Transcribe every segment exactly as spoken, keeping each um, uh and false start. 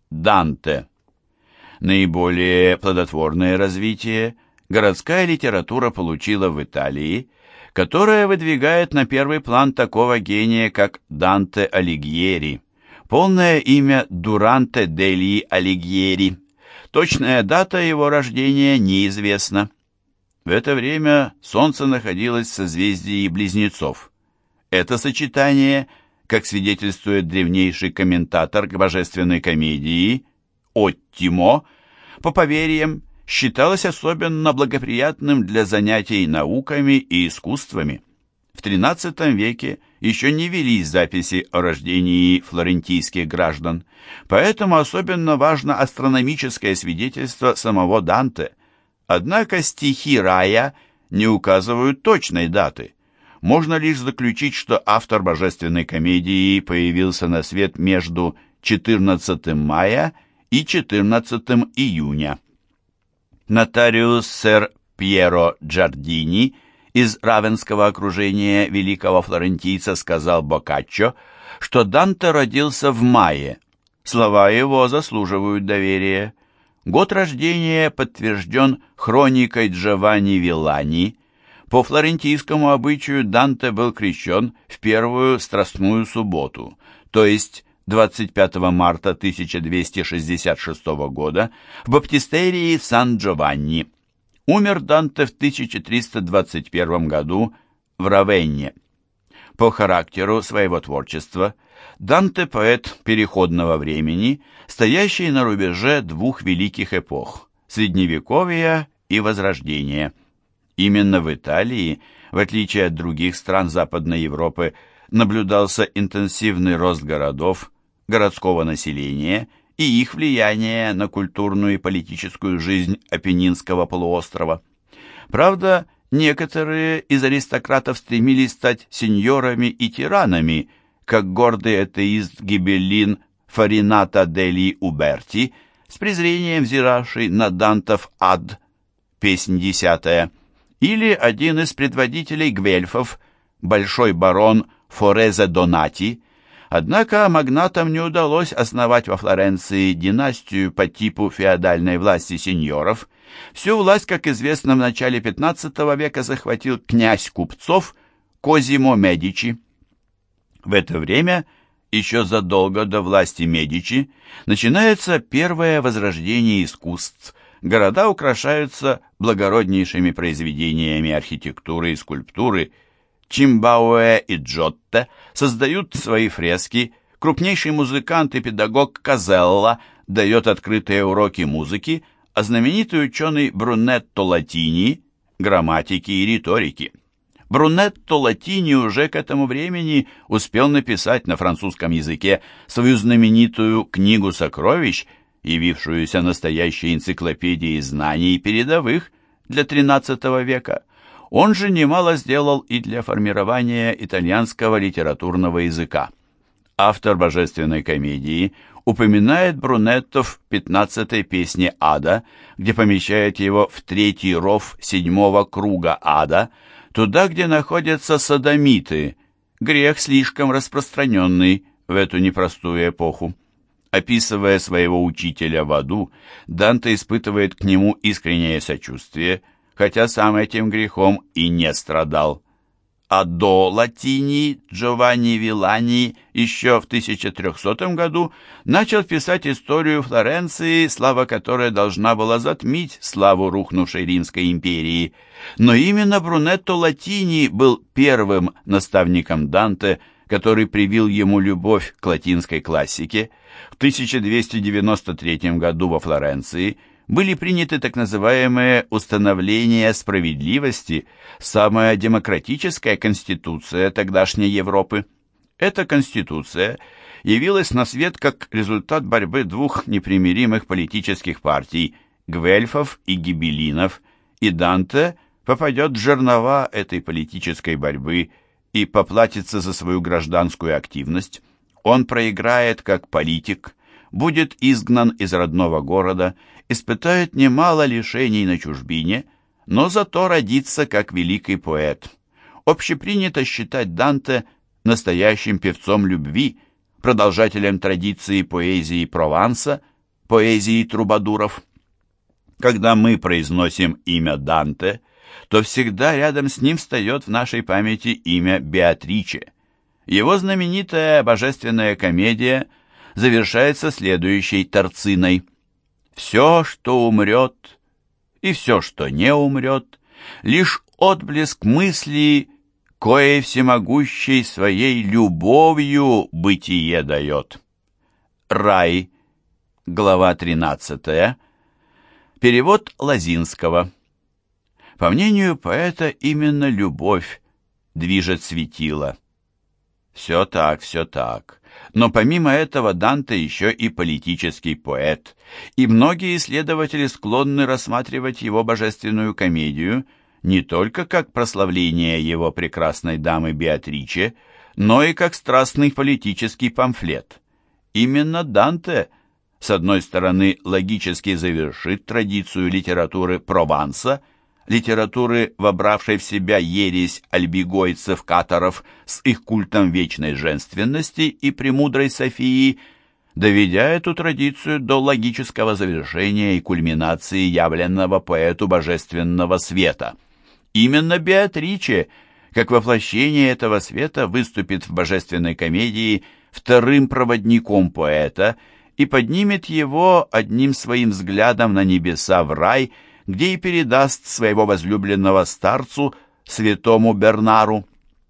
Данте. Наиболее плодотворное развитие городская литература получила в Италии, которая выдвигает на первый план такого гения, как Данте Алигьери. Полное имя Дуранте дегli Алигьери. Точная дата его рождения неизвестна. В это время Солнце находилось в созвездии Близнецов. Это сочетание, как свидетельствует древнейший комментатор к божественной комедии Оттимо, по поверьям, считалось особенно благоприятным для занятий науками и искусствами. В тринадцатом веке еще не велись записи о рождении флорентийских граждан, поэтому особенно важно астрономическое свидетельство самого Данте. Однако стихи рая не указывают точной даты. Можно лишь заключить, что автор божественной комедии появился на свет между четырнадцатым мая и четырнадцатым июня. Нотариус сэр Пьеро Джардини из равенского окружения великого флорентийца сказал Боккаччо, что Данте родился в мае. Слова его заслуживают доверия. Год рождения подтвержден хроникой Джованни Виллани. По флорентийскому обычаю Данте был крещен в первую страстную субботу, то есть двадцать пятого марта тысяча двести шестьдесят шестого года в баптистерии Сан-Джованни. Умер Данте в тысяча триста двадцать первом году в Равенне. По характеру своего творчества Данте – поэт переходного времени, стоящий на рубеже двух великих эпох – Средневековья и Возрождения. Именно в Италии, в отличие от других стран Западной Европы, наблюдался интенсивный рост городов, городского населения и их влияние на культурную и политическую жизнь Апеннинского полуострова. Правда, некоторые из аристократов стремились стать сеньорами и тиранами, как гордый атеист Гибеллин Фаринато дегli Уберти, с презрением взиравший на Дантов ад, песнь десятая, или один из предводителей гвельфов, большой барон Форезе Донати. Однако магнатам не удалось основать во Флоренции династию по типу феодальной власти сеньоров. Всю власть, как известно, в начале пятнадцатого века захватил князь купцов Козимо Медичи. В это время, еще задолго до власти Медичи, начинается первое возрождение искусств. Города украшаются благороднейшими произведениями архитектуры и скульптуры. Чимбауэ и Джотто создают свои фрески, крупнейший музыкант и педагог Казелла дает открытые уроки музыки, а знаменитый ученый Брунетто Латини – грамматики и риторики. Брунетто Латини уже к этому времени успел написать на французском языке свою знаменитую «Книгу сокровищ», явившуюся настоящей энциклопедией знаний передовых для тринадцатого века. Он же немало сделал и для формирования итальянского литературного языка. Автор божественной комедии упоминает Брунетто в пятнадцатой песне Ада, где помещает его в третий ров седьмого круга Ада, туда, где находятся содомиты, грех слишком распространенный в эту непростую эпоху. Описывая своего учителя в аду, Данте испытывает к нему искреннее сочувствие, хотя сам этим грехом и не страдал. А до Латини Джованни Виллани еще в тысяча трехсотом году начал писать историю Флоренции, слава которой должна была затмить славу рухнувшей Римской империи. Но именно Брунетто Латини был первым наставником Данте, который привил ему любовь к латинской классике. В тысяча двести девяносто третьем году во Флоренции были приняты так называемые «установления справедливости», самая демократическая конституция тогдашней Европы. Эта конституция явилась на свет как результат борьбы двух непримиримых политических партий – гвельфов и гибеллинов, и Данте попадет в жернова этой политической борьбы и поплатится за свою гражданскую активность. Он проиграет как политик, будет изгнан из родного города, испытает немало лишений на чужбине, но зато родится как великий поэт. Общепринято считать Данте настоящим певцом любви, продолжателем традиции поэзии Прованса, поэзии трубадуров. Когда мы произносим имя Данте, то всегда рядом с ним встает в нашей памяти имя Беатриче. Его знаменитая божественная комедия завершается следующей терциной: «Все, что умрет, и все, что не умрет, лишь отблеск мысли, коей всемогущей своей любовью бытие дает». Рай, глава тринадцатая, перевод Лозинского. По мнению поэта, именно любовь движет светило. Все так, все так. Но помимо этого Данте еще и политический поэт, и многие исследователи склонны рассматривать его божественную комедию не только как прославление его прекрасной дамы Беатриче, но и как страстный политический памфлет. Именно Данте, с одной стороны, логически завершит традицию литературы Прованса, литературы, вобравшей в себя ересь альбигойцев-катаров с их культом вечной женственности и премудрой Софии, доведя эту традицию до логического завершения и кульминации явленного поэту божественного света. Именно Беатриче, как воплощение этого света, выступит в божественной комедии вторым проводником поэта и поднимет его одним своим взглядом на небеса в рай, где и передаст своего возлюбленного старцу, святому Бернару.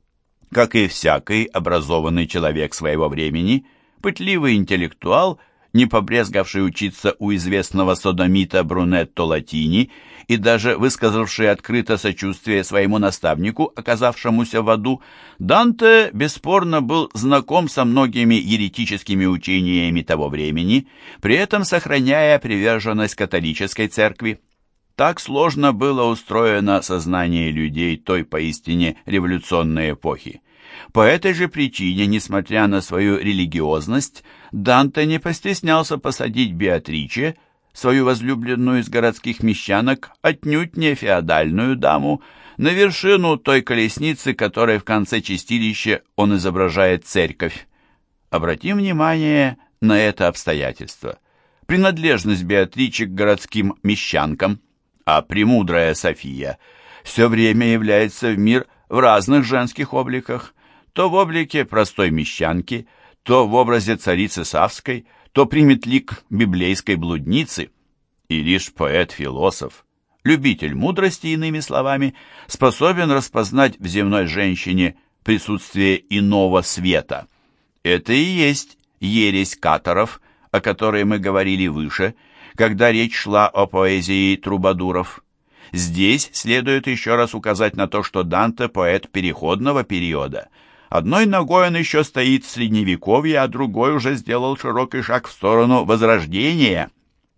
Как и всякий образованный человек своего времени, пытливый интеллектуал, не побрезгавший учиться у известного содомита Брунетто Латини и даже высказавший открыто сочувствие своему наставнику, оказавшемуся в аду, Данте бесспорно был знаком со многими еретическими учениями того времени, при этом сохраняя приверженность католической церкви. Так сложно было устроено сознание людей той поистине революционной эпохи. По этой же причине, несмотря на свою религиозность, Данте не постеснялся посадить Беатриче, свою возлюбленную из городских мещанок, отнюдь не феодальную даму, на вершину той колесницы, которой в конце чистилища он изображает церковь. Обратим внимание на это обстоятельство. Принадлежность Беатриче к городским мещанкам, а премудрая София все время является в мир в разных женских обликах, то в облике простой мещанки, то в образе царицы Савской, то примет лик библейской блудницы. И лишь поэт-философ, любитель мудрости, иными словами, способен распознать в земной женщине присутствие иного света. Это и есть ересь катаров, о которой мы говорили выше, когда речь шла о поэзии трубадуров. Здесь следует еще раз указать на то, что Данте – поэт переходного периода. Одной ногой он еще стоит в Средневековье, а другой уже сделал широкий шаг в сторону Возрождения.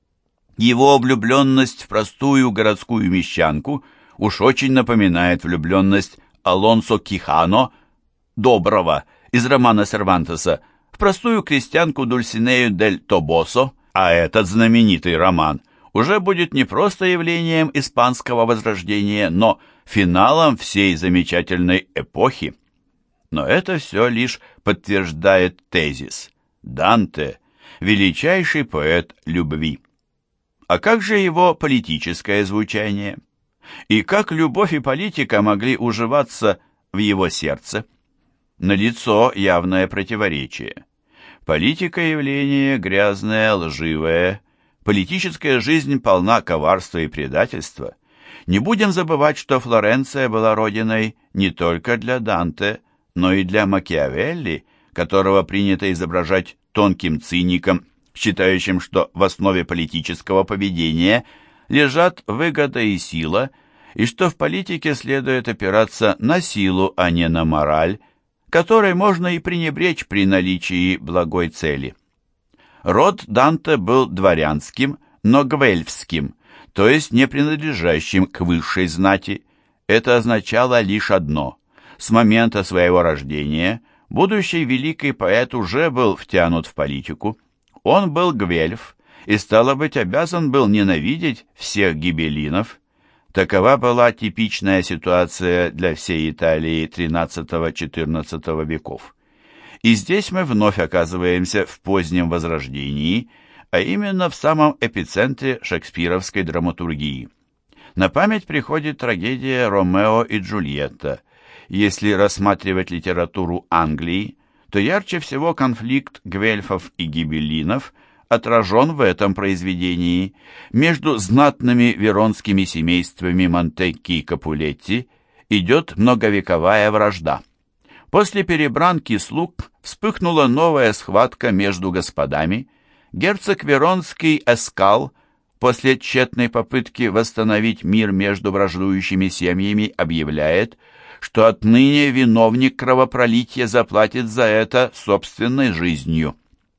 Его влюбленность в простую городскую мещанку уж очень напоминает влюбленность Алонсо Кихано, Доброго, из романа Сервантеса, в простую крестьянку Дульсинею дель Тобосо, а этот знаменитый роман уже будет не просто явлением испанского возрождения, но финалом всей замечательной эпохи. Но это все лишь подтверждает тезис: Данте – величайший поэт любви. А как же его политическое звучание? И как любовь и политика могли уживаться в его сердце? Налицо явное противоречие. Политика – явление грязное, лживое. Политическая жизнь полна коварства и предательства. Не будем забывать, что Флоренция была родиной не только для Данте, но и для Макиавелли, которого принято изображать тонким циником, считающим, что в основе политического поведения лежат выгода и сила, и что в политике следует опираться на силу, а не на мораль, которой можно и пренебречь при наличии благой цели. Род Данте был дворянским, но гвельфским, то есть не принадлежащим к высшей знати. Это означало лишь одно: с момента своего рождения будущий великий поэт уже был втянут в политику. Он был гвельф и, стало быть, обязан был ненавидеть всех гибеллинов. Такова была типичная ситуация для всей Италии тринадцатого-четырнадцатого веков. И здесь мы вновь оказываемся в позднем Возрождении, а именно в самом эпицентре шекспировской драматургии. На память приходит трагедия «Ромео и Джульетта». Если рассматривать литературу Англии, то ярче всего конфликт гвельфов и гибеллинов отражен в этом произведении. Между знатными веронскими семействами Монтекки и Капулетти идет многовековая вражда. После перебранки слуг вспыхнула новая схватка между господами. Герцог Веронский Эскал после тщетной попытки восстановить мир между враждующими семьями объявляет, что отныне виновник кровопролития заплатит за это собственной жизнью.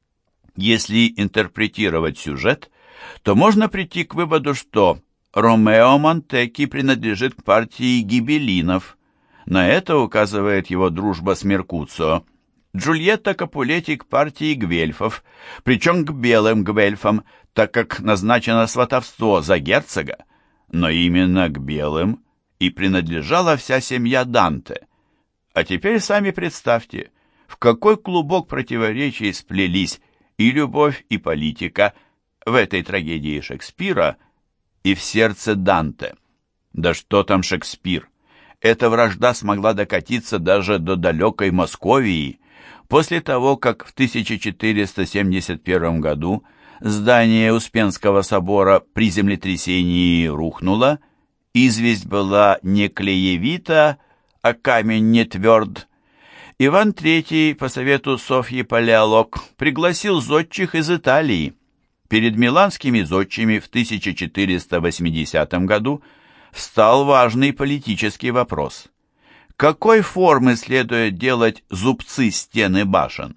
Если интерпретировать сюжет, то можно прийти к выводу, что Ромео Монтекки принадлежит к партии гибеллинов. На это указывает его дружба с Меркуцио. Джульетта Капулетти к партии гвельфов, причем к белым гвельфам, так как назначено сватовство за герцога, но именно к белым и принадлежала вся семья Данте. А теперь сами представьте, в какой клубок противоречий сплелись и любовь, и политика в этой трагедии Шекспира и в сердце Данте. Да что там Шекспир? Эта вражда смогла докатиться даже до далекой Московии. После того, как в тысяча четыреста семьдесят первом году здание Успенского собора при землетрясении рухнуло, известь была не клеевита, а камень не тверд, Иван Третий по совету Софьи Палеолог пригласил зодчих из Италии. Перед миланскими зодчими в тысяча четыреста восьмидесятом году встал важный политический вопрос. Какой формы следует делать зубцы стены башен?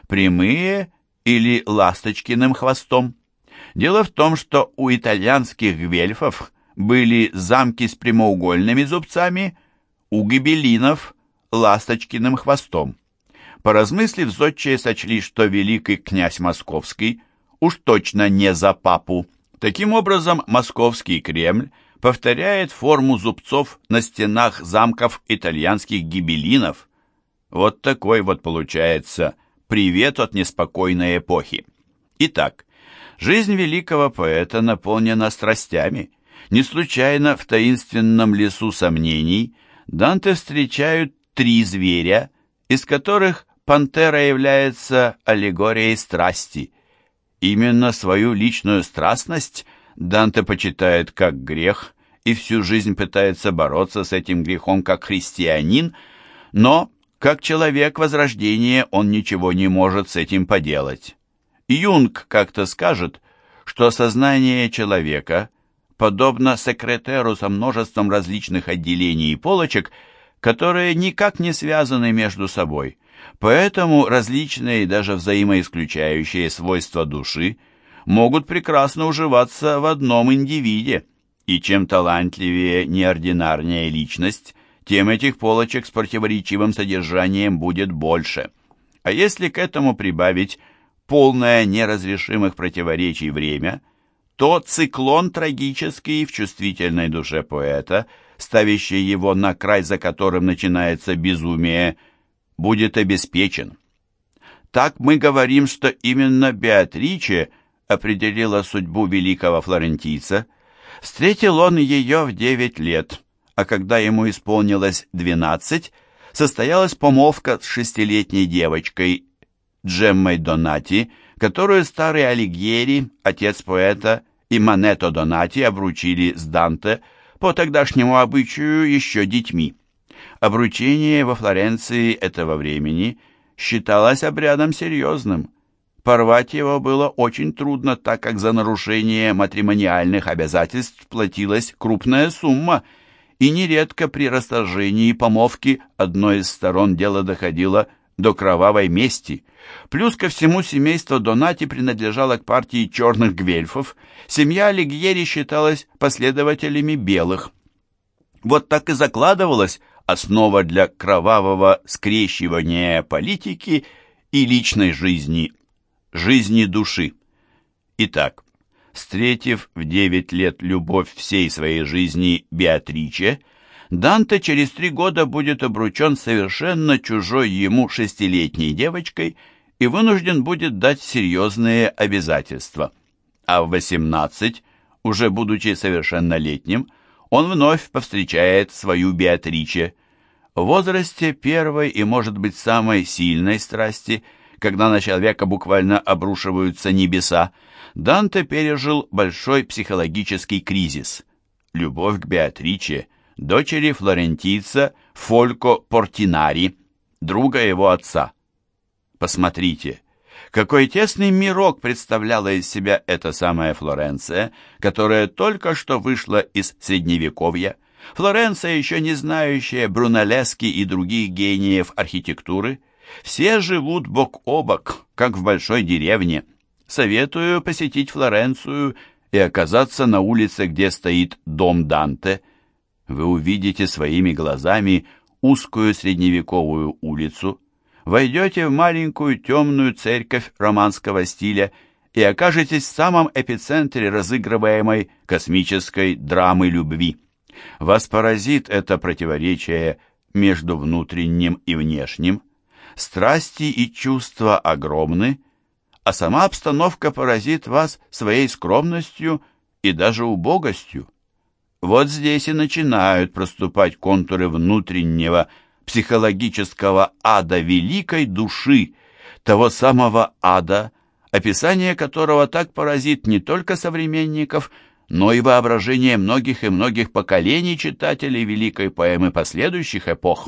Прямые или ласточкиным хвостом? Дело в том, что у итальянских гвельфов были замки с прямоугольными зубцами, у гибеллинов – ласточкиным хвостом. Поразмыслив, зодчие сочли, что великий князь Московский уж точно не за папу. Таким образом, Московский Кремль повторяет форму зубцов на стенах замков итальянских гибеллинов. Вот такой вот получается привет от неспокойной эпохи. Итак, жизнь великого поэта наполнена страстями. Не случайно в таинственном лесу сомнений Данте встречают три зверя, из которых пантера является аллегорией страсти. Именно свою личную страстность Данте почитает как грех и всю жизнь пытается бороться с этим грехом как христианин, но как человек Возрождения он ничего не может с этим поделать. Юнг как-то скажет, что сознание человека подобно секретеру со множеством различных отделений и полочек, которые никак не связаны между собой. Поэтому различные и даже взаимоисключающие свойства души могут прекрасно уживаться в одном индивиде, и чем талантливее неординарная личность, тем этих полочек с противоречивым содержанием будет больше. А если к этому прибавить полное неразрешимых противоречий время, то циклон трагический в чувствительной душе поэта, ставящий его на край, за которым начинается безумие, будет обеспечен. Так мы говорим, что именно Беатриче определила судьбу великого флорентийца. Встретил он ее в девять лет, а когда ему исполнилось двенадцать, состоялась помолвка с шестилетней девочкой Джеммой Донати, которую старый Алигьери, отец поэта, и Манетто Донати обручили с Данте по тогдашнему обычаю еще детьми. Обручение во Флоренции этого времени считалось обрядом серьезным. Порвать его было очень трудно, так как за нарушение матримониальных обязательств платилась крупная сумма, и нередко при расторжении помолвки одной из сторон дело доходило до кровавой мести. Плюс ко всему семейство Донати принадлежало к партии черных гвельфов, семья Алигьери считалась последователями белых. Вот так и закладывалась основа для кровавого скрещивания политики и личной жизни, жизни души. Итак, встретив в девять лет любовь всей своей жизни Беатриче, Данте через три года будет обручен совершенно чужой ему шестилетней девочкой и вынужден будет дать серьезные обязательства. а в восемнадцать, уже будучи совершеннолетним, он вновь повстречает свою Беатриче. В возрасте первой и, может быть, самой сильной страсти, когда на человека буквально обрушиваются небеса, Данте пережил большой психологический кризис. Любовь к Беатриче, дочери флорентийца Фолько Портинари, друга его отца. Посмотрите, какой тесный мирок представляла из себя эта самая Флоренция, которая только что вышла из Средневековья. Флоренция, еще не знающая Брунеллески и других гениев архитектуры. Все живут бок о бок, как в большой деревне. Советую посетить Флоренцию и оказаться на улице, где стоит дом Данте. Вы увидите своими глазами узкую средневековую улицу, войдете в маленькую темную церковь романского стиля и окажетесь в самом эпицентре разыгрываемой космической драмы любви. Вас поразит это противоречие между внутренним и внешним. Страсти и чувства огромны, а сама обстановка поразит вас своей скромностью и даже убогостью. Вот здесь и начинают проступать контуры внутреннего психологического ада великой души, того самого ада, описание которого так поразит не только современников, но и воображение многих и многих поколений читателей великой поэмы последующих эпох.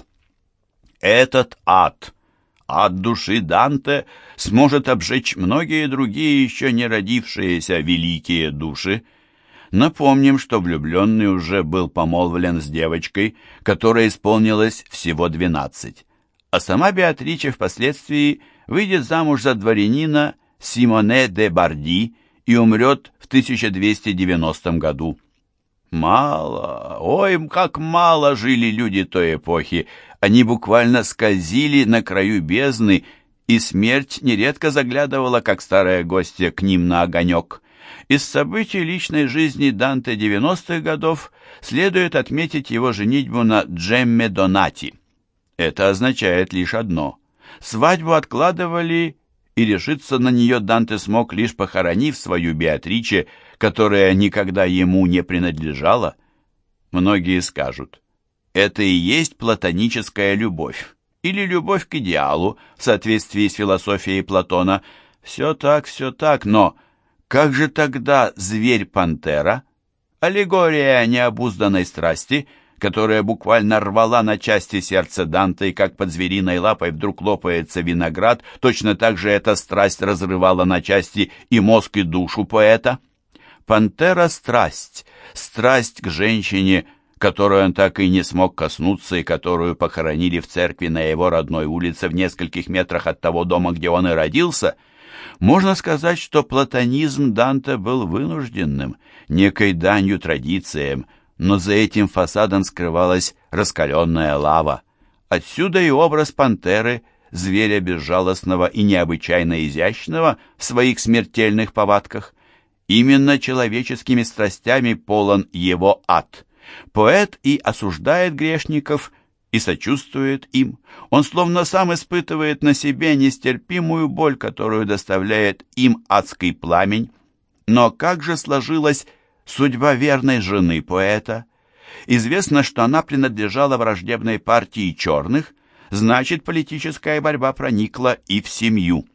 Этот ад, ад души Данте, сможет обжечь многие другие еще не родившиеся великие души. Напомним, что влюбленный уже был помолвлен с девочкой, которой исполнилось всего двенадцать, а сама Беатриче впоследствии выйдет замуж за дворянина Симоне де Барди и умрет в тысяча двести девяностом году. Мало, ой, как мало жили люди той эпохи. Они буквально скользили на краю бездны, и смерть нередко заглядывала, как старая гостья, к ним на огонек. Из событий личной жизни Данте девяностых годов следует отметить его женитьбу на Джемме Донати. Это означает лишь одно: свадьбу откладывали, и решиться на нее Данте смог, лишь похоронив свою Беатриче, которая никогда ему не принадлежала. Многие скажут: это и есть платоническая любовь, или любовь к идеалу, в соответствии с философией Платона. Все так, все так, но как же тогда зверь-пантера, аллегория необузданной страсти, которая буквально рвала на части сердце Данте, и как под звериной лапой вдруг лопается виноград, точно так же эта страсть разрывала на части и мозг, и душу поэта. Пантера — страсть, страсть к женщине, которую он так и не смог коснуться, и которую похоронили в церкви на его родной улице в нескольких метрах от того дома, где он и родился. Можно сказать, что платонизм Данте был вынужденным, некой данью традициям, но за этим фасадом скрывалась раскаленная лава. Отсюда и образ пантеры, зверя безжалостного и необычайно изящного в своих смертельных повадках. Именно человеческими страстями полон его ад. Поэт и осуждает грешников, и сочувствует им. Он словно сам испытывает на себе нестерпимую боль, которую доставляет им адский пламень. Но как же сложилась судьба верной жены поэта? Известно, что она принадлежала враждебной партии черных, значит, политическая борьба проникла и в семью.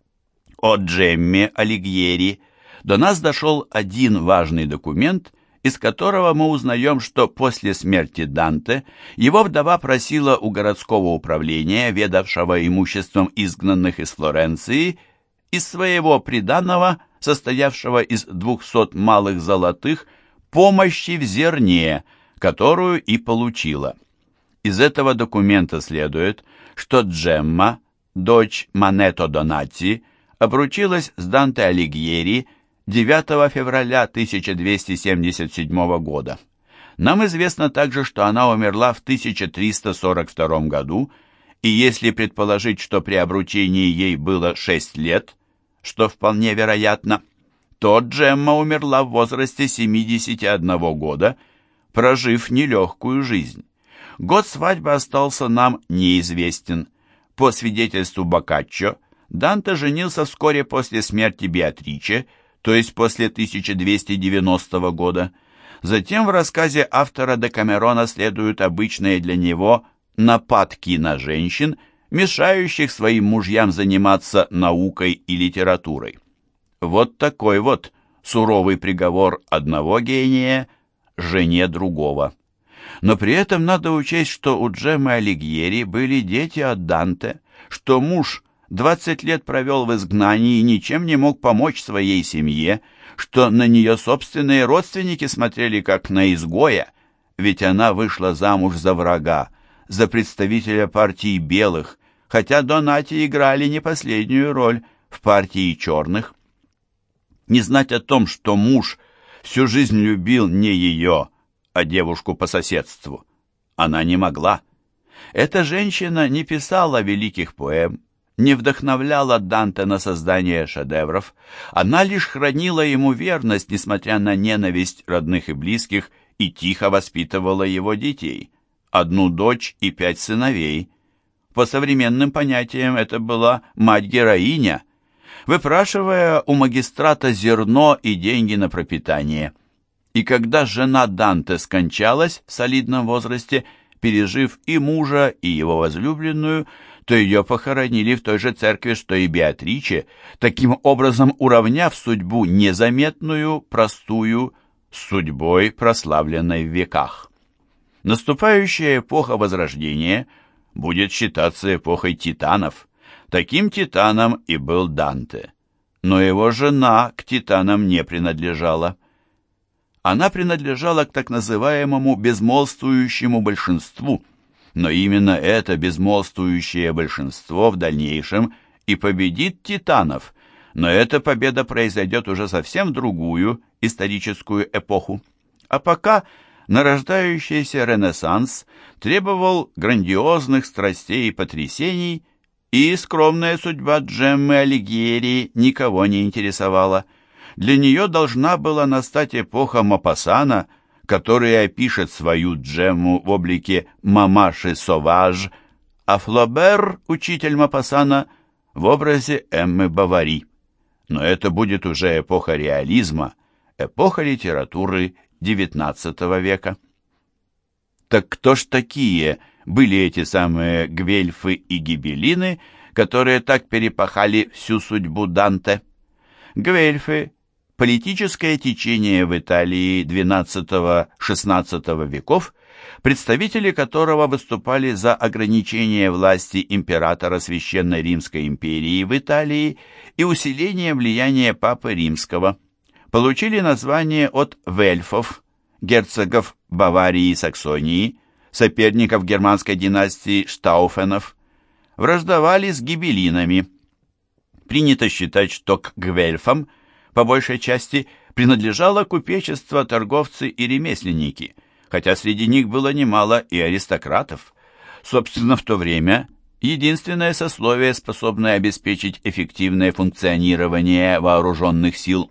О Джемме Алигьери до нас дошел один важный документ, из которого мы узнаем, что после смерти Данте его вдова просила у городского управления, ведавшего имуществом изгнанных из Флоренции, из своего приданого, состоявшего из двухсот малых золотых, помощи в зерне, которую и получила. Из этого документа следует, что Джемма, дочь Манетто Донати, обручилась с Данте Алигьери девятого февраля тысяча двести семьдесят седьмого года. Нам известно также, что она умерла в тысяча триста сорок втором году, и если предположить, что при обручении ей было шесть лет, что вполне вероятно, то Джемма умерла в возрасте семидесяти одного года, прожив нелегкую жизнь. Год свадьбы остался нам неизвестен. По свидетельству Боккаччо, Данте женился вскоре после смерти Беатриче, то есть после тысяча двести девяностого года. Затем в рассказе автора Декамерона следуют обычные для него нападки на женщин, мешающих своим мужьям заниматься наукой и литературой. Вот такой вот суровый приговор одного гения жене другого. Но при этом надо учесть, что у Джеммы Алигьери были дети от Данте, что муж двадцать лет провел в изгнании и ничем не мог помочь своей семье, что на нее собственные родственники смотрели как на изгоя, ведь она вышла замуж за врага, за представителя партии белых, хотя Донати играли не последнюю роль в партии черных. Не знать о том, что муж всю жизнь любил не ее, а девушку по соседству, она не могла. Эта женщина не писала великих поэм, не вдохновляла Данте на создание шедевров, она лишь хранила ему верность, несмотря на ненависть родных и близких, и тихо воспитывала его детей, одну дочь и пять сыновей. По современным понятиям это была мать-героиня, выпрашивая у магистрата зерно и деньги на пропитание. И когда жена Данте скончалась в солидном возрасте, пережив и мужа, и его возлюбленную, то ее похоронили в той же церкви, что и Беатриче, таким образом уравняв судьбу незаметную, простую, с судьбой, прославленной в веках. Наступающая эпоха Возрождения будет считаться эпохой титанов. Таким титаном и был Данте. Но его жена к титанам не принадлежала. Она принадлежала к так называемому безмолвствующему большинству, но именно это безмолвствующее большинство в дальнейшем и победит титанов, но эта победа произойдет уже совсем в другую историческую эпоху. А пока нарождающийся Ренессанс требовал грандиозных страстей и потрясений, и скромная судьба Джеммы Алигьери никого не интересовала. Для нее должна была настать эпоха Мопассана, который опишет свою Джемму в облике мамаши Соваж, а Флобер, учитель Мопассана, в образе Эммы Бовари. Но это будет уже эпоха реализма, эпоха литературы девятнадцатого века. Так кто ж такие были эти самые гвельфы и гибеллины, которые так перепахали всю судьбу Данте? Гвельфы – политическое течение в Италии двенадцатого-шестнадцатого веков, представители которого выступали за ограничение власти императора Священной Римской империи в Италии и усиление влияния Папы Римского. Получили название от вельфов, герцогов Баварии и Саксонии, соперников германской династии Штауфенов, враждовали с гибеллинами. Принято считать, что к гвельфам по большей части принадлежало купечество, торговцы и ремесленники, хотя среди них было немало и аристократов. Собственно, в то время единственное сословие, способное обеспечить эффективное функционирование вооруженных сил.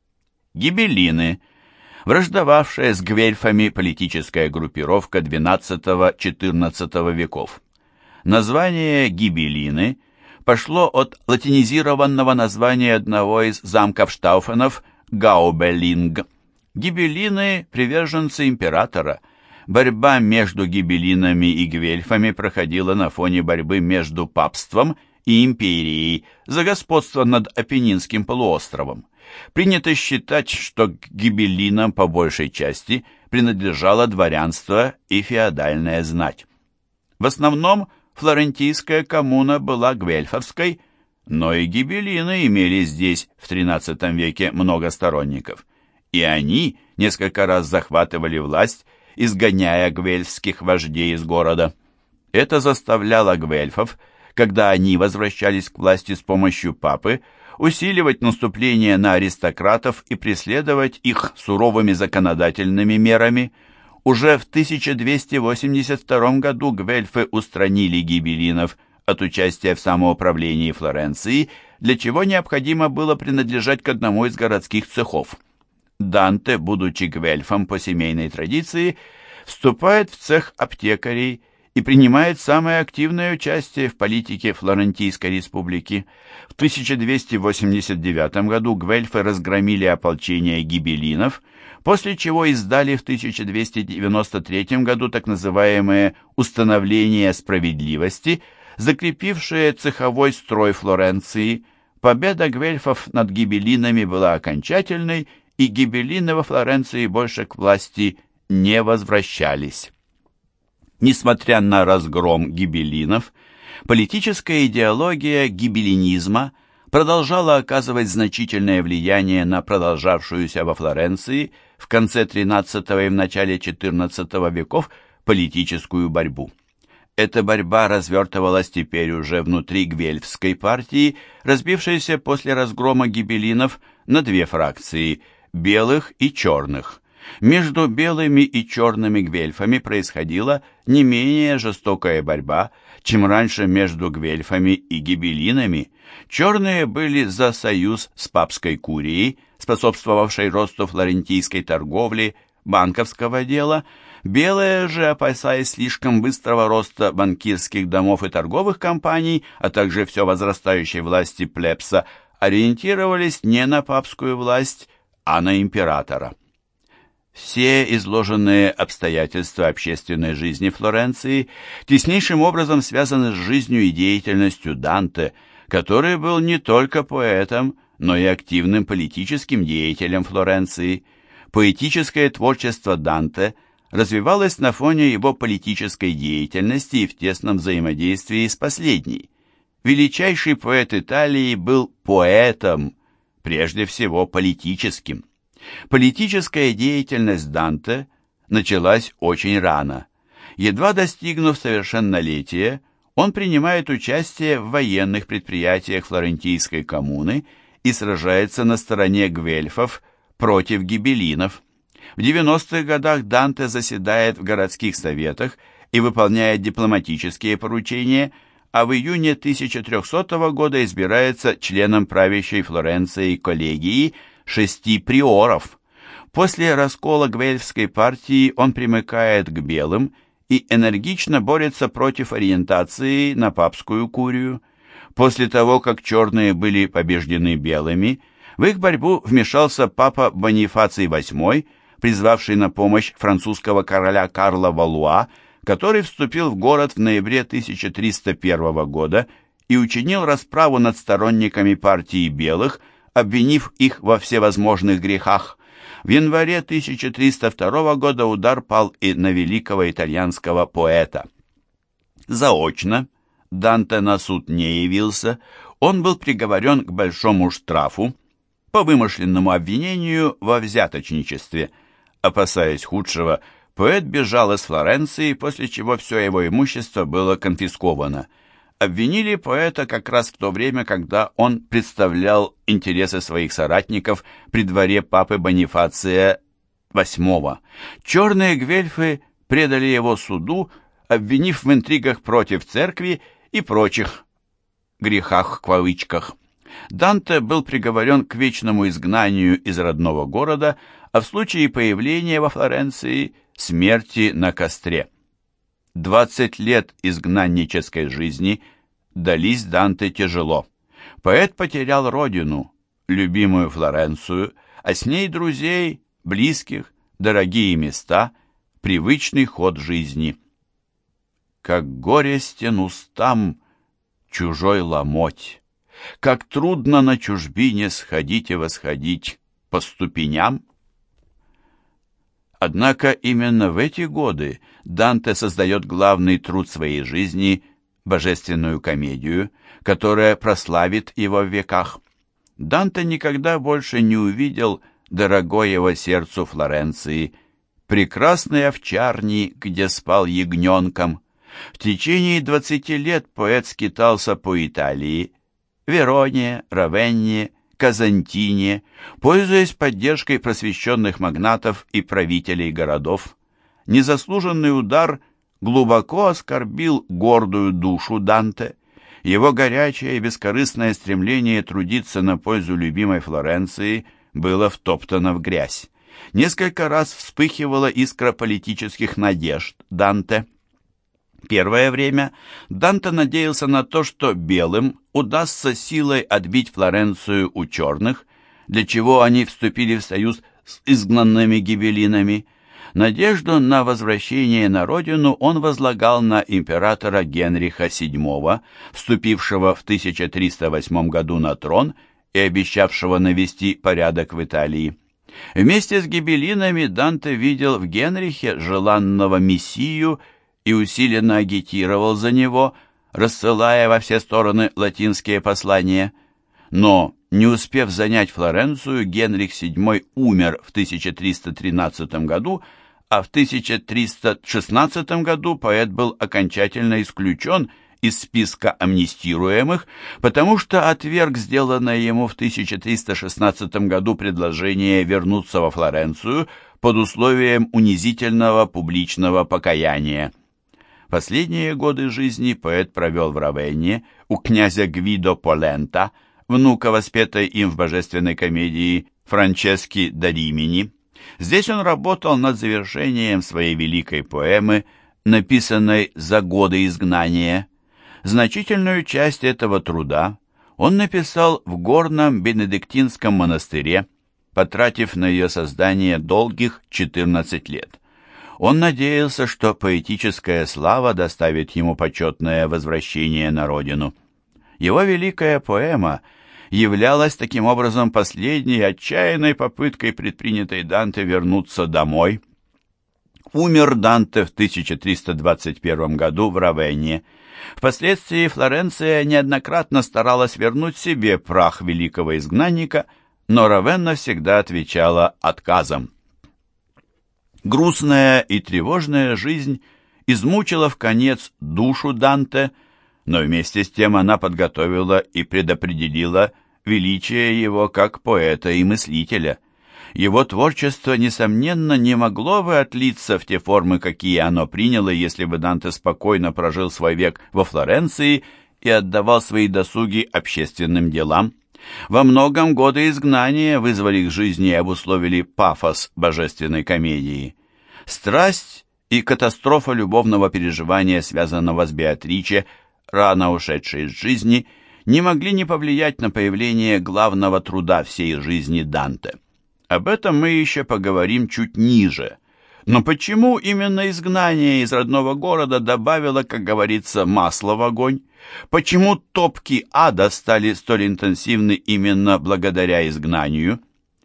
Гибеллины, враждовавшая с гвельфами политическая группировка двенадцатого-четырнадцатого веков. Название гибеллины пошло от латинизированного названия одного из замков Штауфенов Гаубелинг. Гибеллины – приверженцы императора. Борьба между гибеллинами и гвельфами проходила на фоне борьбы между папством и империей за господство над Апеннинским полуостровом. Принято считать, что к гибеллинам по большей части принадлежало дворянство и феодальная знать. В основном флорентийская коммуна была гвельфовской, но и гибеллины имели здесь в тринадцатом веке много сторонников, и они несколько раз захватывали власть, изгоняя гвельфских вождей из города. Это заставляло гвельфов, когда они возвращались к власти с помощью папы, усиливать наступление на аристократов и преследовать их суровыми законодательными мерами. Уже в тысяча двести восемьдесят втором году гвельфы устранили гибеллинов от участия в самоуправлении Флоренции, для чего необходимо было принадлежать к одному из городских цехов. Данте, будучи гвельфом по семейной традиции, вступает в цех аптекарей и принимает самое активное участие в политике Флорентийской республики. В тысяча двести восемьдесят девятом году гвельфы разгромили ополчение гибеллинов, после чего издали в тысяча двести девяносто третьем году так называемое «Установление справедливости», закрепившее цеховой строй Флоренции. Победа гвельфов над гибеллинами была окончательной, и гибеллины во Флоренции больше к власти не возвращались. Несмотря на разгром гибеллинов, политическая идеология гибеллинизма продолжала оказывать значительное влияние на продолжавшуюся во Флоренции в конце тринадцатого и в начале четырнадцатого веков политическую борьбу. Эта борьба развертывалась теперь уже внутри гвельфской партии, разбившейся после разгрома гибеллинов на две фракции – белых и черных. Между белыми и черными гвельфами происходила не менее жестокая борьба, чем раньше между гвельфами и гибеллинами. Черные были за союз с папской курией, способствовавшей росту флорентийской торговли, банковского дела. Белые же, опасаясь слишком быстрого роста банкирских домов и торговых компаний, а также все возрастающей власти плебса, ориентировались не на папскую власть, а на императора. Все изложенные обстоятельства общественной жизни Флоренции теснейшим образом связаны с жизнью и деятельностью Данте, который был не только поэтом, но и активным политическим деятелем Флоренции. Поэтическое творчество Данте развивалось на фоне его политической деятельности и в тесном взаимодействии с последней. Величайший поэт Италии был поэтом, прежде всего политическим. Политическая деятельность Данте началась очень рано. Едва достигнув совершеннолетия, он принимает участие в военных предприятиях флорентийской коммуны и сражается на стороне гвельфов против гибеллинов. В девяностых годах Данте заседает в городских советах и выполняет дипломатические поручения, а в июне тысяча трехсотого года избирается членом правящей Флоренции коллегии шести приоров. После раскола гвельфской партии он примыкает к белым и энергично борется против ориентации на папскую курию. После того, как черные были побеждены белыми, в их борьбу вмешался папа Бонифаций восьмой, призвавший на помощь французского короля Карла Валуа, который вступил в город в ноябре тысяча триста первого года и учинил расправу над сторонниками партии белых, обвинив их во всевозможных грехах. В январе тысяча триста второго года удар пал и на великого итальянского поэта. Заочно Данте на суд не явился, он был приговорен к большому штрафу по вымышленному обвинению во взяточничестве. Опасаясь худшего, поэт бежал из Флоренции, после чего все его имущество было конфисковано. Обвинили поэта как раз в то время, когда он представлял интересы своих соратников при дворе папы Бонифация восьмого. Черные гвельфы предали его суду, обвинив в интригах против церкви и прочих грехах в кавычках. Данте был приговорен к вечному изгнанию из родного города, а в случае появления во Флоренции – смерти на костре. Двадцать лет изгнаннической жизни дались Данте тяжело. Поэт потерял родину, любимую Флоренцию, а с ней друзей, близких, дорогие места, привычный ход жизни. Как горестен устам чужой ломоть, как трудно на чужбине сходить и восходить по ступеням. Однако именно в эти годы Данте создает главный труд своей жизни – божественную комедию, которая прославит его в веках. Данте никогда больше не увидел дорогой его сердцу Флоренции, прекрасной овчарни, где спал ягненком. В течение двадцати лет поэт скитался по Италии, Вероне, Равенне, Казантине, пользуясь поддержкой просвещенных магнатов и правителей городов. Незаслуженный удар глубоко оскорбил гордую душу Данте. Его горячее и бескорыстное стремление трудиться на пользу любимой Флоренции было втоптано в грязь. Несколько раз вспыхивала искра политических надежд Данте. Первое время Данте надеялся на то, что белым удастся силой отбить Флоренцию у черных, для чего они вступили в союз с изгнанными гибеллинами. Надежду на возвращение на родину он возлагал на императора Генриха седьмого, вступившего в тысяча триста восьмом году на трон и обещавшего навести порядок в Италии. Вместе с гибеллинами Данте видел в Генрихе желанного мессию и усиленно агитировал за него, рассылая во все стороны латинские послания. Но, не успев занять Флоренцию, Генрих седьмой умер в тысяча триста тринадцатом году, а в тысяча триста шестнадцатом году поэт был окончательно исключен из списка амнистируемых, потому что отверг сделанное ему в тысяча триста шестнадцатом году предложение вернуться во Флоренцию под условием унизительного публичного покаяния. Последние годы жизни поэт провел в Равенне у князя Гвидо Полента, внука, воспетой им в божественной комедии Франчески да Римини. Здесь он работал над завершением своей великой поэмы, написанной за годы изгнания. Значительную часть этого труда он написал в горном бенедиктинском монастыре, потратив на ее создание долгих четырнадцать лет. Он надеялся, что поэтическая слава доставит ему почетное возвращение на родину. Его великая поэма являлась таким образом последней отчаянной попыткой, предпринятой Данте, вернуться домой. Умер Данте в тысяча триста двадцать первом году в Равенне. Впоследствии Флоренция неоднократно старалась вернуть себе прах великого изгнанника, но Равенна всегда отвечала отказом. Грустная и тревожная жизнь измучила вконец душу Данте, но вместе с тем она подготовила и предопределила величие его как поэта и мыслителя. Его творчество, несомненно, не могло бы отлиться в те формы, какие оно приняло, если бы Данте спокойно прожил свой век во Флоренции и отдавал свои досуги общественным делам. Во многом годы изгнания вызвали к жизни и обусловили пафос божественной комедии. Страсть и катастрофа любовного переживания, связанного с Беатриче, рано ушедшей из жизни, не могли не повлиять на появление главного труда всей жизни Данте. Об этом мы еще поговорим чуть ниже. Но почему именно изгнание из родного города добавило, как говорится, масла в огонь? Почему топки ада стали столь интенсивны именно благодаря изгнанию?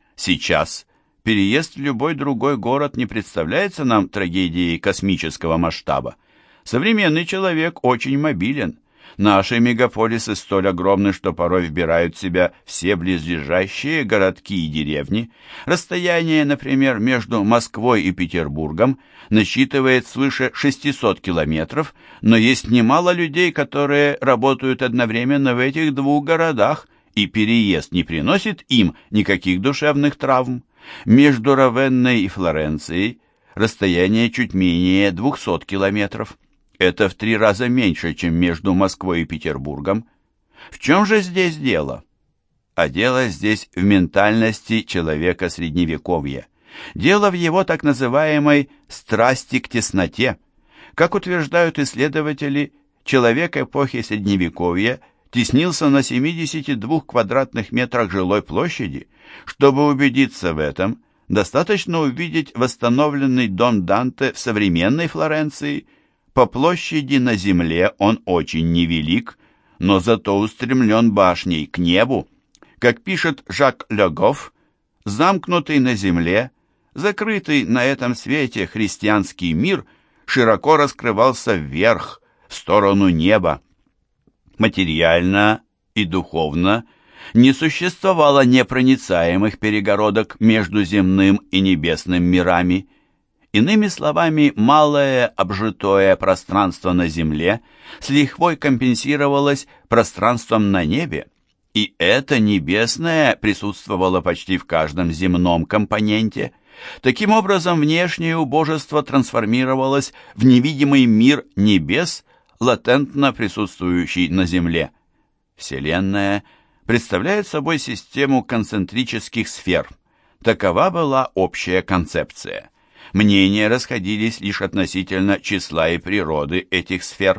Сейчас переезд в любой другой город не представляется нам трагедией космического масштаба. Современный человек очень мобилен. Наши мегаполисы столь огромны, что порой вбирают в себя все близлежащие городки и деревни. Расстояние, например, между Москвой и Петербургом насчитывает свыше шестисот километров, но есть немало людей, которые работают одновременно в этих двух городах, и переезд не приносит им никаких душевных травм. Между Равенной и Флоренцией расстояние чуть менее двухсот километров. Это в три раза меньше, чем между Москвой и Петербургом. В чем же здесь дело? А дело здесь в ментальности человека Средневековья. Дело в его так называемой «страсти к тесноте». Как утверждают исследователи, человек эпохи Средневековья теснился на семидесяти двух квадратных метрах жилой площади. Чтобы убедиться в этом, достаточно увидеть восстановленный дом Данте в современной Флоренции. По площади на земле он очень невелик, но зато устремлен башней к небу. Как пишет Жак Ле Гофф, замкнутый на земле, закрытый на этом свете христианский мир широко раскрывался вверх, в сторону неба. Материально и духовно не существовало непроницаемых перегородок между земным и небесным мирами. Иными словами, малое обжитое пространство на земле с лихвой компенсировалось пространством на небе, и это небесное присутствовало почти в каждом земном компоненте. Таким образом, внешнее убожество трансформировалось в невидимый мир небес, латентно присутствующий на земле. Вселенная представляет собой систему концентрических сфер. Такова была общая концепция. Мнения расходились лишь относительно числа и природы этих сфер.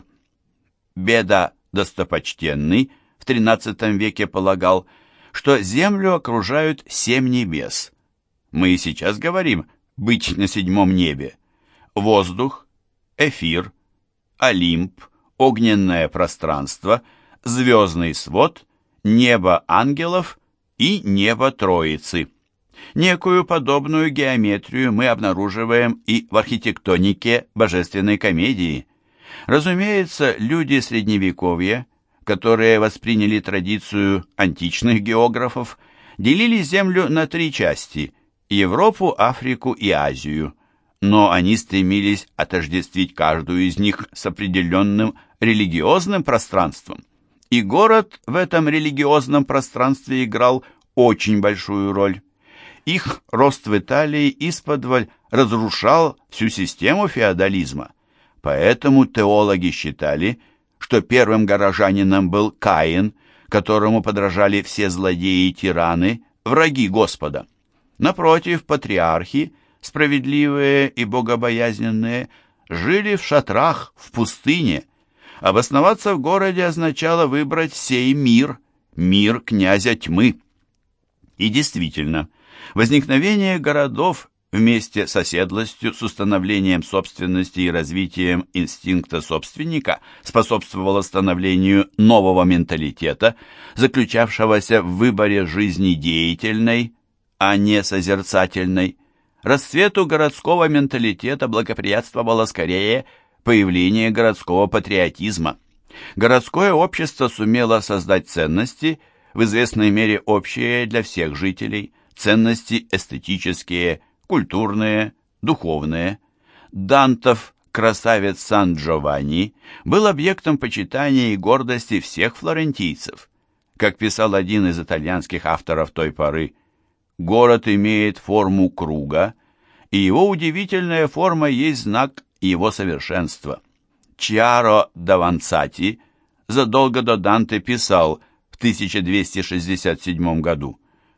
Беда Достопочтенный в тринадцатом веке полагал, что Землю окружают семь небес. Мы и сейчас говорим «быть на седьмом небе». Воздух, эфир, Олимп, огненное пространство, звездный свод, небо ангелов и небо Троицы. Некую подобную геометрию мы обнаруживаем и в архитектонике божественной комедии. Разумеется, люди Средневековья, которые восприняли традицию античных географов, делили Землю на три части – Европу, Африку и Азию, но они стремились отождествить каждую из них с определенным религиозным пространством, и город в этом религиозном пространстве играл очень большую роль. Их рост в Италии исподволь разрушал всю систему феодализма, поэтому теологи считали, что первым горожанином был Каин, которому подражали все злодеи и тираны, враги Господа. Напротив, патриархи, справедливые и богобоязненные, жили в шатрах в пустыне. Обосноваться в городе означало выбрать сей мир, мир князя тьмы. И действительно, возникновение городов вместе с оседлостью, с установлением собственности и развитием инстинкта собственника способствовало становлению нового менталитета, заключавшегося в выборе жизни деятельной, а не созерцательной. Расцвету городского менталитета благоприятствовало скорее появление городского патриотизма. Городское общество сумело создать ценности, в известной мере общие для всех жителей, ценности эстетические, культурные, духовные. Дантов красавец Сан-Джованни был объектом почитания и гордости всех флорентийцев. Как писал один из итальянских авторов той поры, город имеет форму круга, и его удивительная форма есть знак его совершенства. Чиаро Даванцати задолго до Данте писал в тысяча двести шестьдесят седьмом году: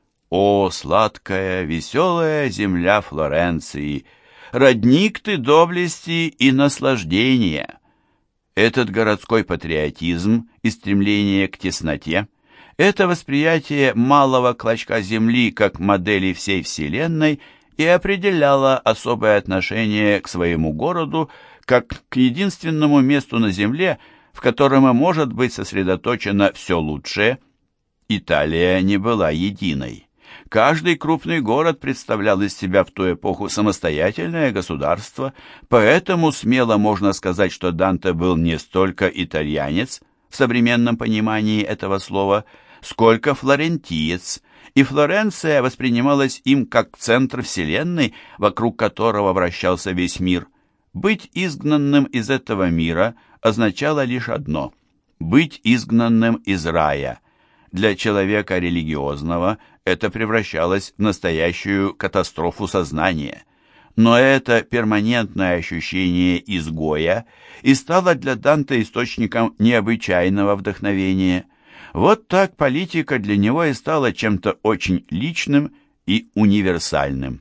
«О, сладкая, веселая земля Флоренции, родник ты доблести и наслаждения!» Этот городской патриотизм и стремление к тесноте, это восприятие малого клочка земли как модели всей Вселенной и определяло особое отношение к своему городу как к единственному месту на земле, в котором и может быть сосредоточено все лучшее. Италия не была единой. Каждый крупный город представлял из себя в ту эпоху самостоятельное государство, поэтому смело можно сказать, что Данте был не столько итальянец, в современном понимании этого слова, сколько флорентиец, и Флоренция воспринималась им как центр вселенной, вокруг которого вращался весь мир. Быть изгнанным из этого мира означало лишь одно – быть изгнанным из рая. Для человека религиозного это превращалось в настоящую катастрофу сознания. Но это перманентное ощущение изгоя и стало для Данте источником необычайного вдохновения. Вот так политика для него и стала чем-то очень личным и универсальным.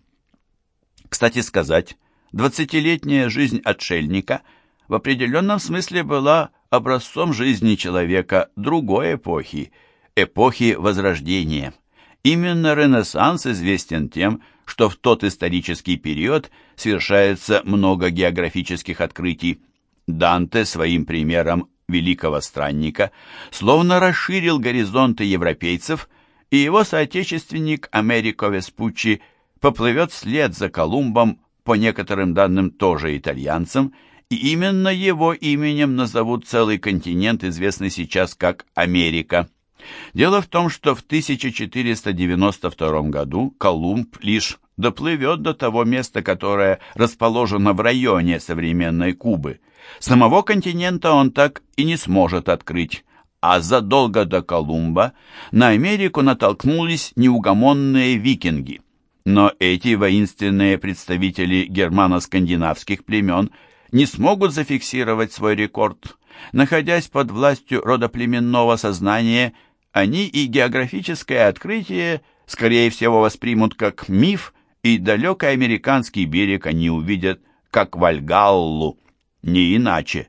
Кстати сказать, двадцатилетняя жизнь отшельника в определенном смысле была образцом жизни человека другой эпохи, эпохи Возрождения. Именно Ренессанс известен тем, что в тот исторический период совершается много географических открытий. Данте своим примером великого странника словно расширил горизонты европейцев, и его соотечественник Америко Веспуччи поплывет вслед за Колумбом, по некоторым данным тоже итальянцем, и именно его именем назовут целый континент, известный сейчас как Америка. Дело в том, что в тысяча четыреста девяносто втором году Колумб лишь доплывет до того места, которое расположено в районе современной Кубы. Самого континента он так и не сможет открыть, а задолго до Колумба на Америку натолкнулись неугомонные викинги. Но эти воинственные представители германо-скандинавских племен не смогут зафиксировать свой рекорд. Находясь под властью родоплеменного сознания, они и географическое открытие, скорее всего, воспримут как миф и далекий американский берег они увидят как Вальгаллу, не иначе.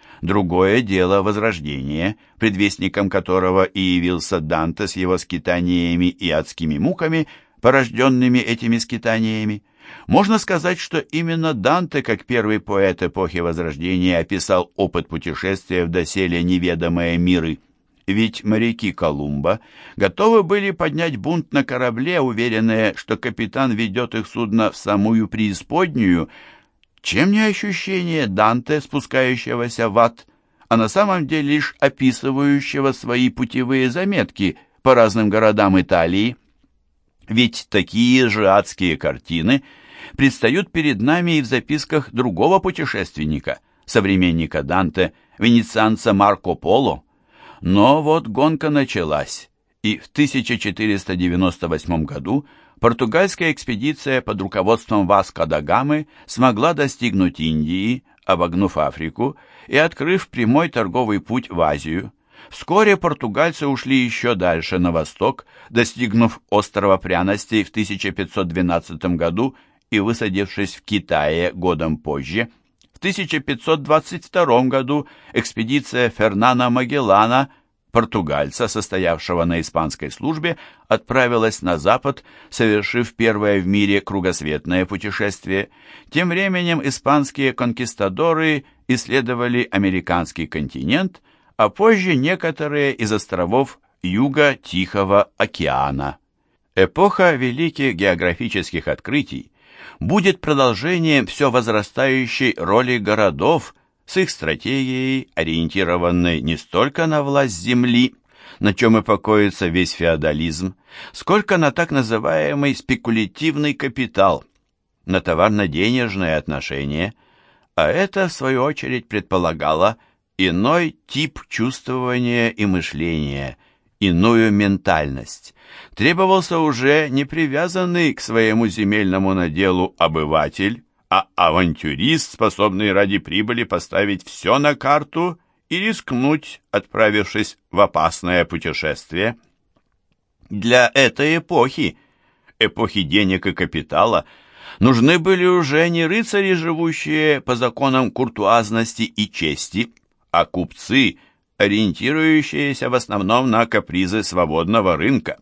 Другое дело возрождение, предвестником которого и явился Данте с его скитаниями и адскими муками, порожденными этими скитаниями. Можно сказать, что именно Данте, как первый поэт эпохи Возрождения, описал опыт путешествия в доселе неведомые миры. Ведь моряки Колумба готовы были поднять бунт на корабле, уверенные, что капитан ведет их судно в самую преисподнюю. Чем не ощущение Данте, спускающегося в ад, а на самом деле лишь описывающего свои путевые заметки по разным городам Италии? Ведь такие же адские картины предстают перед нами и в записках другого путешественника, современника Данте, венецианца Марко Поло. Но вот гонка началась, и в тысяча четыреста девяносто восьмом году португальская экспедиция под руководством Васко да Гамы смогла достигнуть Индии, обогнув Африку и открыв прямой торговый путь в Азию. Вскоре португальцы ушли еще дальше на восток, достигнув острова Пряностей в тысяча пятьсот двенадцатом году и высадившись в Китае годом позже. В тысяча пятьсот двадцать втором году экспедиция Фернана Магеллана, португальца, состоявшего на испанской службе, отправилась на запад, совершив первое в мире кругосветное путешествие. Тем временем испанские конкистадоры исследовали американский континент, а позже некоторые из островов юга Тихого океана. Эпоха великих географических открытий будет продолжением все возрастающей роли городов с их стратегией, ориентированной не столько на власть земли, на чем и покоится весь феодализм, сколько на так называемый спекулятивный капитал, на товарно-денежные отношения, а это, в свою очередь, предполагало иной тип чувствования и мышления, иную ментальность. Требовался уже не привязанный к своему земельному наделу обыватель, а авантюрист, способный ради прибыли поставить все на карту и рискнуть, отправившись в опасное путешествие. Для этой эпохи, эпохи денег и капитала, нужны были уже не рыцари, живущие по законам куртуазности и чести, а купцы, ориентирующиеся в основном на капризы свободного рынка.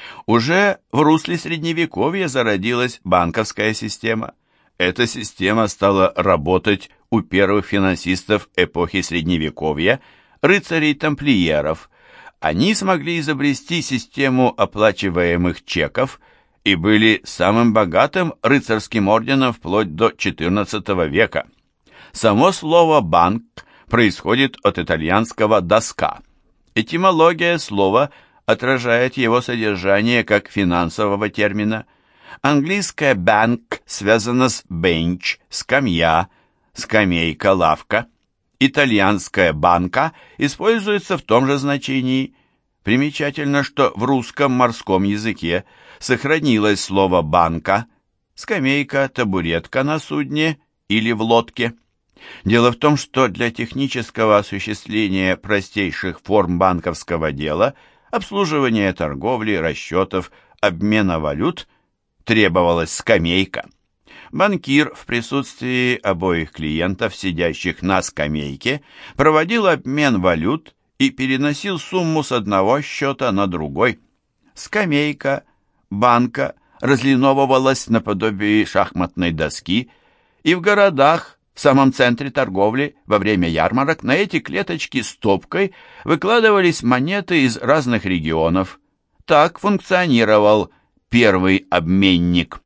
Уже в русле Средневековья зародилась банковская система. Эта система стала работать у первых финансистов эпохи Средневековья, рыцарей-тамплиеров. Они смогли изобрести систему оплачиваемых чеков и были самым богатым рыцарским орденом вплоть до четырнадцатого века. Само слово «банк» происходит от итальянского «доска». Этимология слова отражает его содержание как финансового термина. Английское «bank» связано с «bench» – скамья, скамейка, лавка. Итальянское «банка» используется в том же значении. Примечательно, что в русском морском языке сохранилось слово «банка» – скамейка, табуретка на судне или в лодке. Дело в том, что для технического осуществления простейших форм банковского дела, обслуживания торговли, расчетов, обмена валют, требовалась скамейка. Банкир в присутствии обоих клиентов, сидящих на скамейке, проводил обмен валют и переносил сумму с одного счета на другой. Скамейка, банка разлиновывалась наподобие шахматной доски, и в городах, в самом центре торговли, во время ярмарок, на эти клеточки стопкой выкладывались монеты из разных регионов. Так функционировал первый обменник.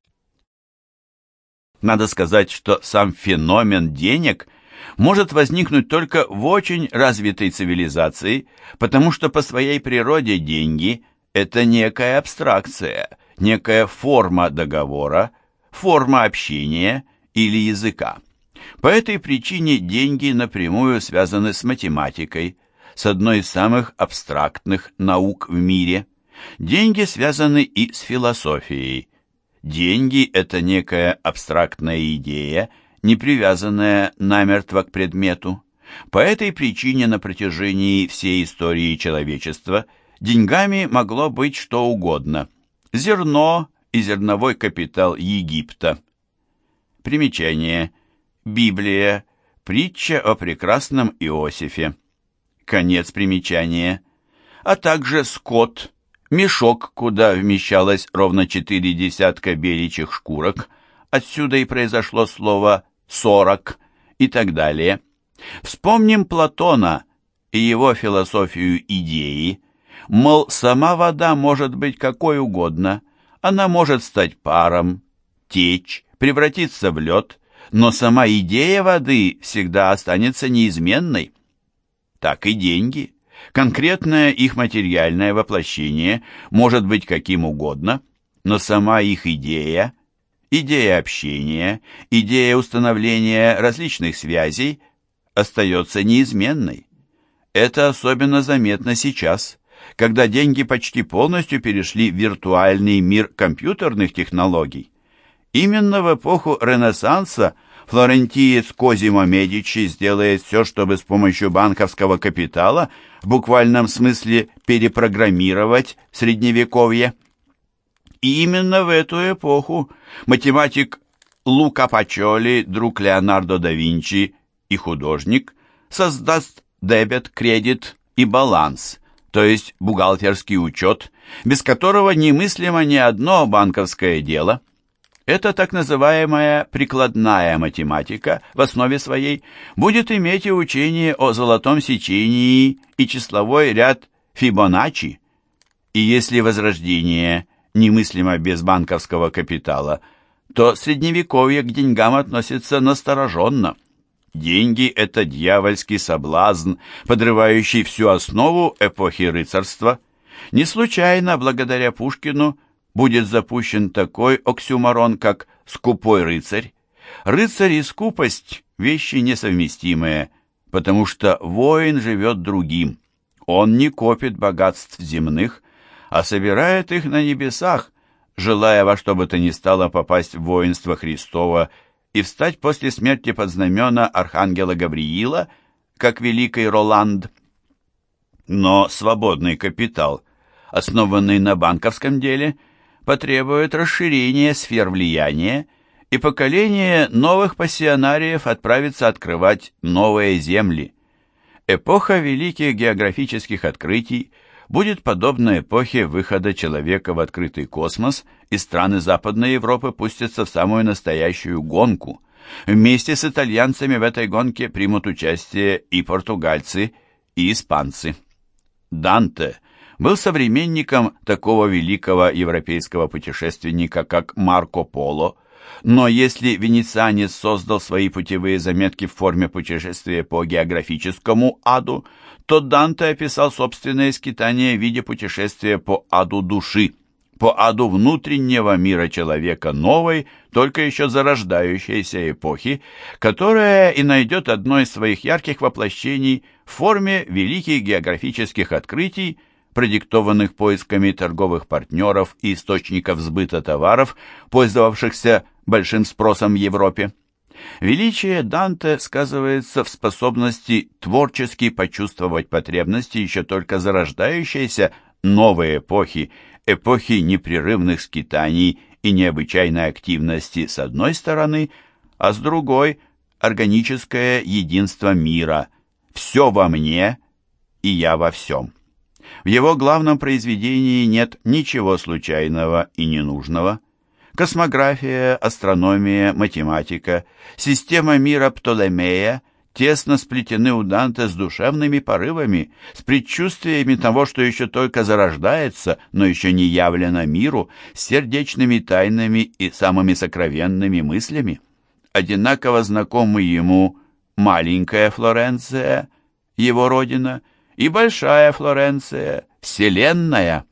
Надо сказать, что сам феномен денег может возникнуть только в очень развитой цивилизации, потому что по своей природе деньги – это некая абстракция, некая форма договора, форма общения или языка. По этой причине деньги напрямую связаны с математикой, с одной из самых абстрактных наук в мире. Деньги связаны и с философией. Деньги – это некая абстрактная идея, не привязанная намертво к предмету. По этой причине на протяжении всей истории человечества деньгами могло быть что угодно. Зерно и зерновой капитал Египта. Примечание. Библия. Притча о прекрасном Иосифе. Конец примечания. А также скот, мешок, куда вмещалось ровно четыре десятка беличьих шкурок, отсюда и произошло слово «сорок» и так далее. Вспомним Платона и его философию идеи, мол, сама вода может быть какой угодно, она может стать паром, течь, превратиться в лед, но сама идея воды всегда останется неизменной. Так и деньги. Конкретное их материальное воплощение может быть каким угодно, но сама их идея, идея общения, идея установления различных связей остается неизменной. Это особенно заметно сейчас, когда деньги почти полностью перешли в виртуальный мир компьютерных технологий. Именно в эпоху Ренессанса флорентиец Козимо Медичи сделает все, чтобы с помощью банковского капитала в буквальном смысле перепрограммировать Средневековье. И именно в эту эпоху математик Лука Пачоли, друг Леонардо да Винчи и художник, создаст дебет, кредит и баланс, то есть бухгалтерский учет, без которого немыслимо ни одно банковское дело. Эта так называемая прикладная математика в основе своей будет иметь и учение о золотом сечении и числовой ряд Фибоначчи. И если возрождение немыслимо без банковского капитала, то средневековье к деньгам относится настороженно. Деньги – это дьявольский соблазн, подрывающий всю основу эпохи рыцарства. Не случайно, благодаря Пушкину, будет запущен такой оксюморон, как «скупой рыцарь». Рыцарь и скупость – вещи несовместимые, потому что воин живет другим. Он не копит богатств земных, а собирает их на небесах, желая во что бы то ни стало попасть в воинство Христово и встать после смерти под знамена архангела Гавриила, как великий Роланд. Но свободный капитал, основанный на банковском деле, потребует расширения сфер влияния, и поколение новых пассионариев отправится открывать новые земли. Эпоха великих географических открытий будет подобна эпохе выхода человека в открытый космос, и страны Западной Европы пустятся в самую настоящую гонку. Вместе с итальянцами в этой гонке примут участие и португальцы, и испанцы. Данте был современником такого великого европейского путешественника, как Марко Поло, но если венецианец создал свои путевые заметки в форме путешествия по географическому аду, то Данте описал собственное скитание в виде путешествия по аду души, по аду внутреннего мира человека новой, только еще зарождающейся эпохи, которая и найдет одно из своих ярких воплощений в форме великих географических открытий, продиктованных поисками торговых партнеров и источников сбыта товаров, пользовавшихся большим спросом в Европе. Величие Данте сказывается в способности творчески почувствовать потребности еще только зарождающейся новой эпохи, эпохи непрерывных скитаний и необычайной активности с одной стороны, а с другой – органическое единство мира. «Все во мне, и я во всем». В его главном произведении нет ничего случайного и ненужного. Космография, астрономия, математика, система мира Птолемея тесно сплетены у Данте с душевными порывами, с предчувствиями того, что еще только зарождается, но еще не явлено миру, с сердечными тайнами и самыми сокровенными мыслями. Одинаково знакомы ему маленькая Флоренция, его родина, и большая Флоренция, вселенная.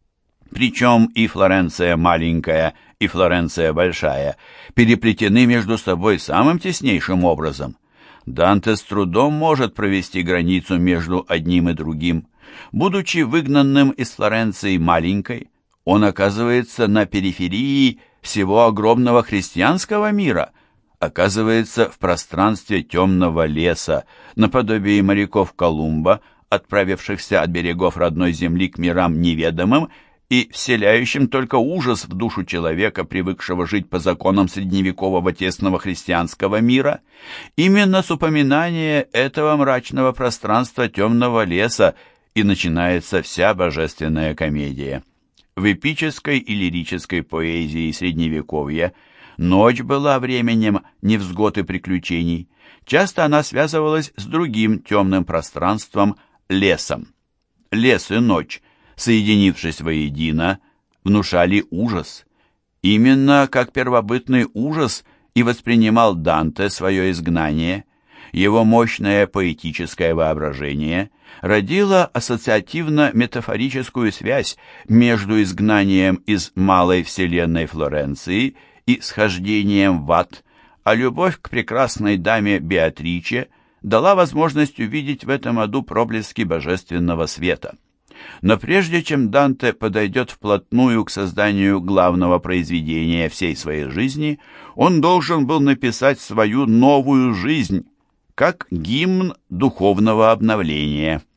Причем и Флоренция маленькая, и Флоренция большая переплетены между собой самым теснейшим образом. Данте с трудом может провести границу между одним и другим. Будучи выгнанным из Флоренции маленькой, он оказывается на периферии всего огромного христианского мира, оказывается в пространстве темного леса, наподобие моряков Колумба, отправившихся от берегов родной земли к мирам неведомым и вселяющим только ужас в душу человека, привыкшего жить по законам средневекового тесного христианского мира. Именно с упоминания этого мрачного пространства темного леса и начинается вся божественная комедия. В эпической и лирической поэзии Средневековья ночь была временем невзгод и приключений. Часто она связывалась с другим темным пространством – лесом. Лес и ночь, соединившись воедино, внушали ужас. Именно как первобытный ужас и воспринимал Данте свое изгнание. Его мощное поэтическое воображение родило ассоциативно-метафорическую связь между изгнанием из малой вселенной Флоренции и схождением в ад, а любовь к прекрасной даме Беатриче дала возможность увидеть в этом аду проблески божественного света. Но прежде чем Данте подойдет вплотную к созданию главного произведения всей своей жизни, он должен был написать свою новую жизнь, как гимн духовного обновления.